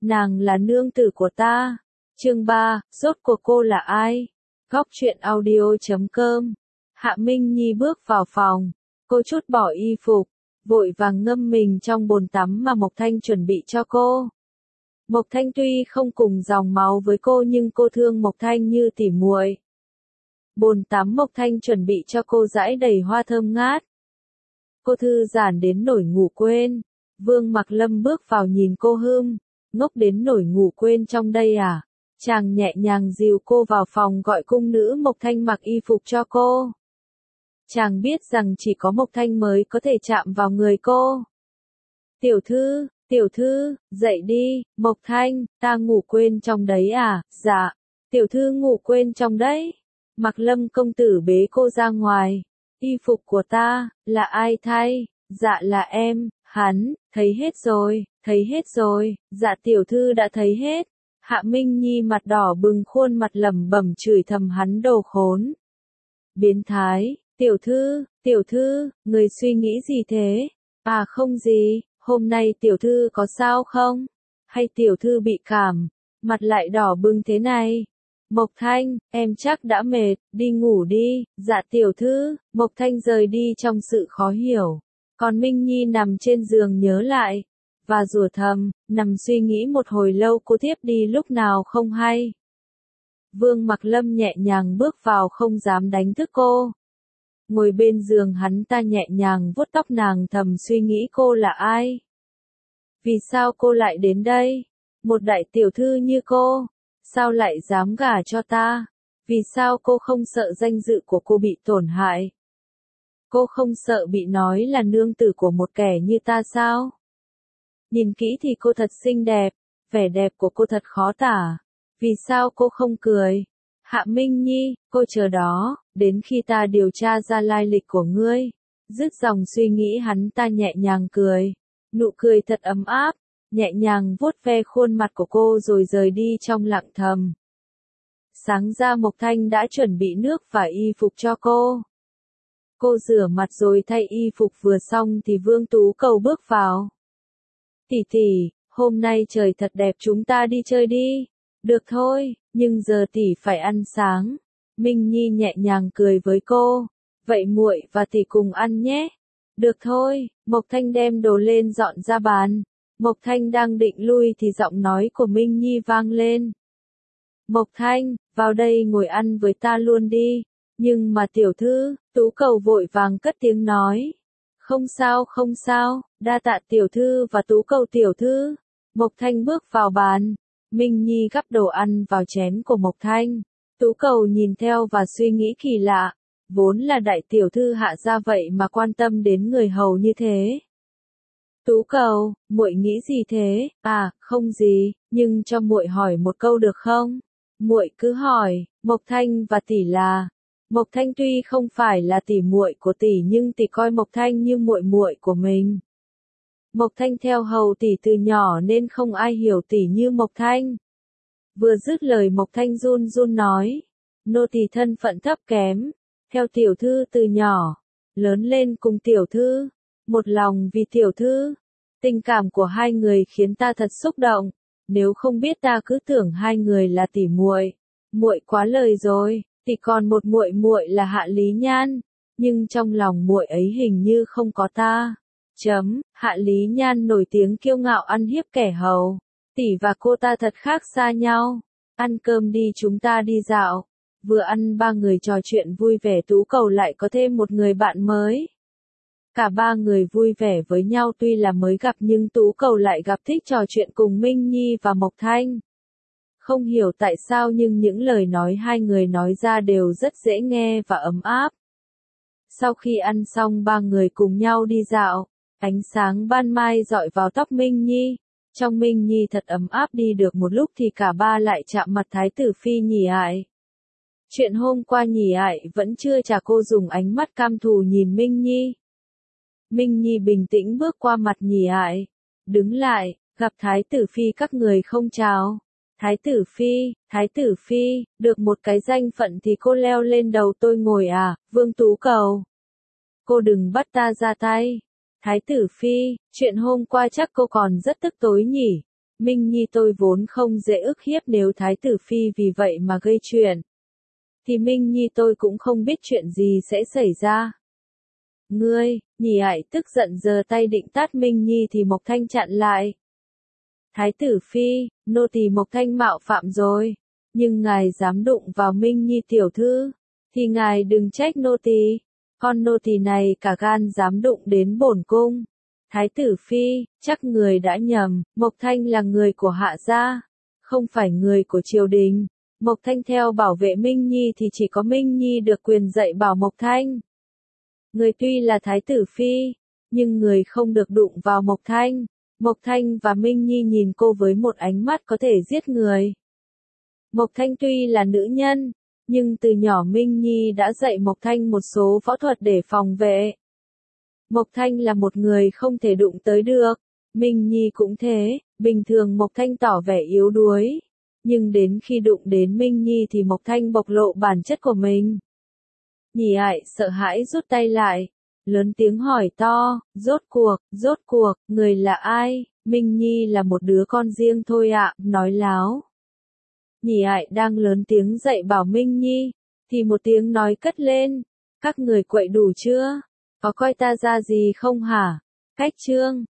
nàng là nương tử của ta. Chương 3, rốt cuộc cô là ai? Góc truyện audio.com. Hạ Minh Nhi bước vào phòng, cô trút bỏ y phục, vội vàng ngâm mình trong bồn tắm mà Mộc Thanh chuẩn bị cho cô. Mộc Thanh tuy không cùng dòng máu với cô nhưng cô thương Mộc Thanh như tỉ muội. Bồn tắm Mộc Thanh chuẩn bị cho cô rải đầy hoa thơm ngát. Cô thư giãn đến nỗi ngủ quên. Vương Mặc Lâm bước vào nhìn cô ngốc đến nỗi ngủ quên trong đây à? Chàng nhẹ nhàng dìu cô vào phòng gọi cung nữ Mộc Thanh mặc y phục cho cô. Chàng biết rằng chỉ có Mộc Thanh mới có thể chạm vào người cô. Tiểu thư, dậy đi, Mộc Thanh, ta ngủ quên trong đấy à? Dạ, tiểu thư ngủ quên trong đấy. Mặc Lâm công tử bế cô ra ngoài. Y phục của ta, là ai thay? Dạ là em, hắn, thấy hết rồi, dạ tiểu thư đã thấy hết. Hạ Minh Nhi mặt đỏ bừng khuôn mặt lẩm bẩm chửi thầm hắn đồ khốn. Biến thái, tiểu thư, người suy nghĩ gì thế? À không gì, hôm nay tiểu thư có sao không? Hay tiểu thư bị cảm, mặt lại đỏ bừng thế này? Mộc Thanh, em chắc đã mệt, đi ngủ đi, dạ tiểu thư. Mộc Thanh rời đi trong sự khó hiểu. Còn Minh Nhi nằm trên giường nhớ lại, và rủa thầm, nằm suy nghĩ một hồi lâu cô thiếp đi lúc nào không hay. Vương Mặc Lâm nhẹ nhàng bước vào không dám đánh thức cô. Ngồi bên giường hắn ta nhẹ nhàng vuốt tóc nàng thầm suy nghĩ cô là ai? Vì sao cô lại đến đây? Một đại tiểu thư như cô, sao lại dám gả cho ta? Vì sao cô không sợ danh dự của cô bị tổn hại? Cô không sợ bị nói là nương tử của một kẻ như ta sao? Nhìn kỹ thì cô thật xinh đẹp, vẻ đẹp của cô thật khó tả. Vì sao cô không cười? Hạ Minh Nhi, cô chờ đó, đến khi ta điều tra ra lai lịch của ngươi. Dứt dòng suy nghĩ hắn ta nhẹ nhàng cười. Nụ cười thật ấm áp, nhẹ nhàng vuốt ve khuôn mặt của cô rồi rời đi trong lặng thầm. Sáng ra Mộc Thanh đã chuẩn bị nước và y phục cho cô. Cô rửa mặt rồi thay y phục vừa xong thì Vương Tú Cầu bước vào. Tỷ, hôm nay trời thật đẹp chúng ta đi chơi đi. Được thôi, nhưng giờ tỷ phải ăn sáng. Minh Nhi nhẹ nhàng cười với cô. Vậy muội và tỷ cùng ăn nhé. Được thôi, Mộc Thanh đem đồ lên dọn ra bàn. Mộc Thanh đang định lui thì giọng nói của Minh Nhi vang lên. Mộc Thanh, vào đây ngồi ăn với ta luôn đi. Nhưng mà tiểu thư, Tú Cầu vội vàng cất tiếng nói. Không sao, đa tạ tiểu thư và Tú Cầu tiểu thư. Mộc Thanh bước vào bàn. Minh Nhi gắp đồ ăn vào chén của Mộc Thanh. Tú Cầu nhìn theo và suy nghĩ kỳ lạ. Vốn là đại tiểu thư Hạ gia vậy mà quan tâm đến người hầu như thế. Tú Cầu, muội nghĩ gì thế? À, không gì, nhưng cho muội hỏi một câu được không? Muội cứ hỏi. Mộc Thanh và tỷ là. Mộc Thanh tuy không phải là tỷ muội của tỷ nhưng tỷ coi Mộc Thanh như muội muội của mình. Mộc Thanh theo hầu tỷ từ nhỏ nên không ai hiểu tỷ như Mộc Thanh. Vừa dứt lời Mộc Thanh run run nói. Nô tỳ thân phận thấp kém, theo tiểu thư từ nhỏ, lớn lên cùng tiểu thư, một lòng vì tiểu thư. Tình cảm của hai người khiến ta thật xúc động, nếu không biết ta cứ tưởng hai người là tỷ muội. Muội quá lời rồi, tỷ còn một muội muội là Hạ Lý Nhan, nhưng trong lòng muội ấy hình như không có ta. Hạ Lý Nhan nổi tiếng kiêu ngạo ăn hiếp kẻ hầu. Tỷ và cô ta thật khác xa nhau. Ăn cơm đi chúng ta đi dạo. Vừa ăn ba người trò chuyện vui vẻ Tú Cầu lại có thêm một người bạn mới. Cả ba người vui vẻ với nhau tuy là mới gặp nhưng Tú Cầu lại gặp thích trò chuyện cùng Minh Nhi và Mộc Thanh. Không hiểu tại sao nhưng những lời nói hai người nói ra đều rất dễ nghe và ấm áp. Sau khi ăn xong ba người cùng nhau đi dạo. Ánh sáng ban mai dọi vào tóc Minh Nhi. Trong Minh Nhi thật ấm áp đi được một lúc thì cả ba lại chạm mặt Thái tử Phi Nhì Ải. Chuyện hôm qua Nhì Ải vẫn chưa trả cô dùng ánh mắt cam thù nhìn Minh Nhi. Minh Nhi bình tĩnh bước qua mặt Nhì Ải. Đứng lại, gặp Thái tử Phi các người không chào. Thái tử Phi, được một cái danh phận thì cô leo lên đầu tôi ngồi à, Vương Tú Cầu. Cô đừng bắt ta ra tay. Thái tử Phi, chuyện hôm qua chắc cô còn rất tức tối nhỉ. Minh Nhi tôi vốn không dễ ức hiếp, nếu Thái tử Phi vì vậy mà gây chuyện, thì Minh Nhi tôi cũng không biết chuyện gì sẽ xảy ra. Ngươi, Nhị Ải tức giận giơ tay định tát Minh Nhi thì Mộc Thanh chặn lại. Thái tử Phi, nô tỳ Mộc Thanh mạo phạm rồi, nhưng ngài dám đụng vào Minh Nhi tiểu thư, thì ngài đừng trách nô tỳ. Con nô tỳ này cả gan dám đụng đến bổn cung. Thái tử Phi, chắc người đã nhầm, Mộc Thanh là người của Hạ gia, không phải người của triều đình. Mộc Thanh theo bảo vệ Minh Nhi thì chỉ có Minh Nhi được quyền dạy bảo Mộc Thanh. Người tuy là Thái tử Phi, nhưng người không được đụng vào Mộc Thanh. Mộc Thanh và Minh Nhi nhìn cô với một ánh mắt có thể giết người. Mộc Thanh tuy là nữ nhân, nhưng từ nhỏ Minh Nhi đã dạy Mộc Thanh một số võ thuật để phòng vệ. Mộc Thanh là một người không thể đụng tới được, Minh Nhi cũng thế, bình thường Mộc Thanh tỏ vẻ yếu đuối, nhưng đến khi đụng đến Minh Nhi thì Mộc Thanh bộc lộ bản chất của mình. Nhị Ải sợ hãi rút tay lại, lớn tiếng hỏi to, rốt cuộc, người là ai? Minh Nhi là một đứa con riêng thôi ạ, nói láo. Nhị Ải đang lớn tiếng dạy bảo Minh Nhi, thì một tiếng nói cất lên, các người quậy đủ chưa? Có coi ta ra gì không hả? Cách chương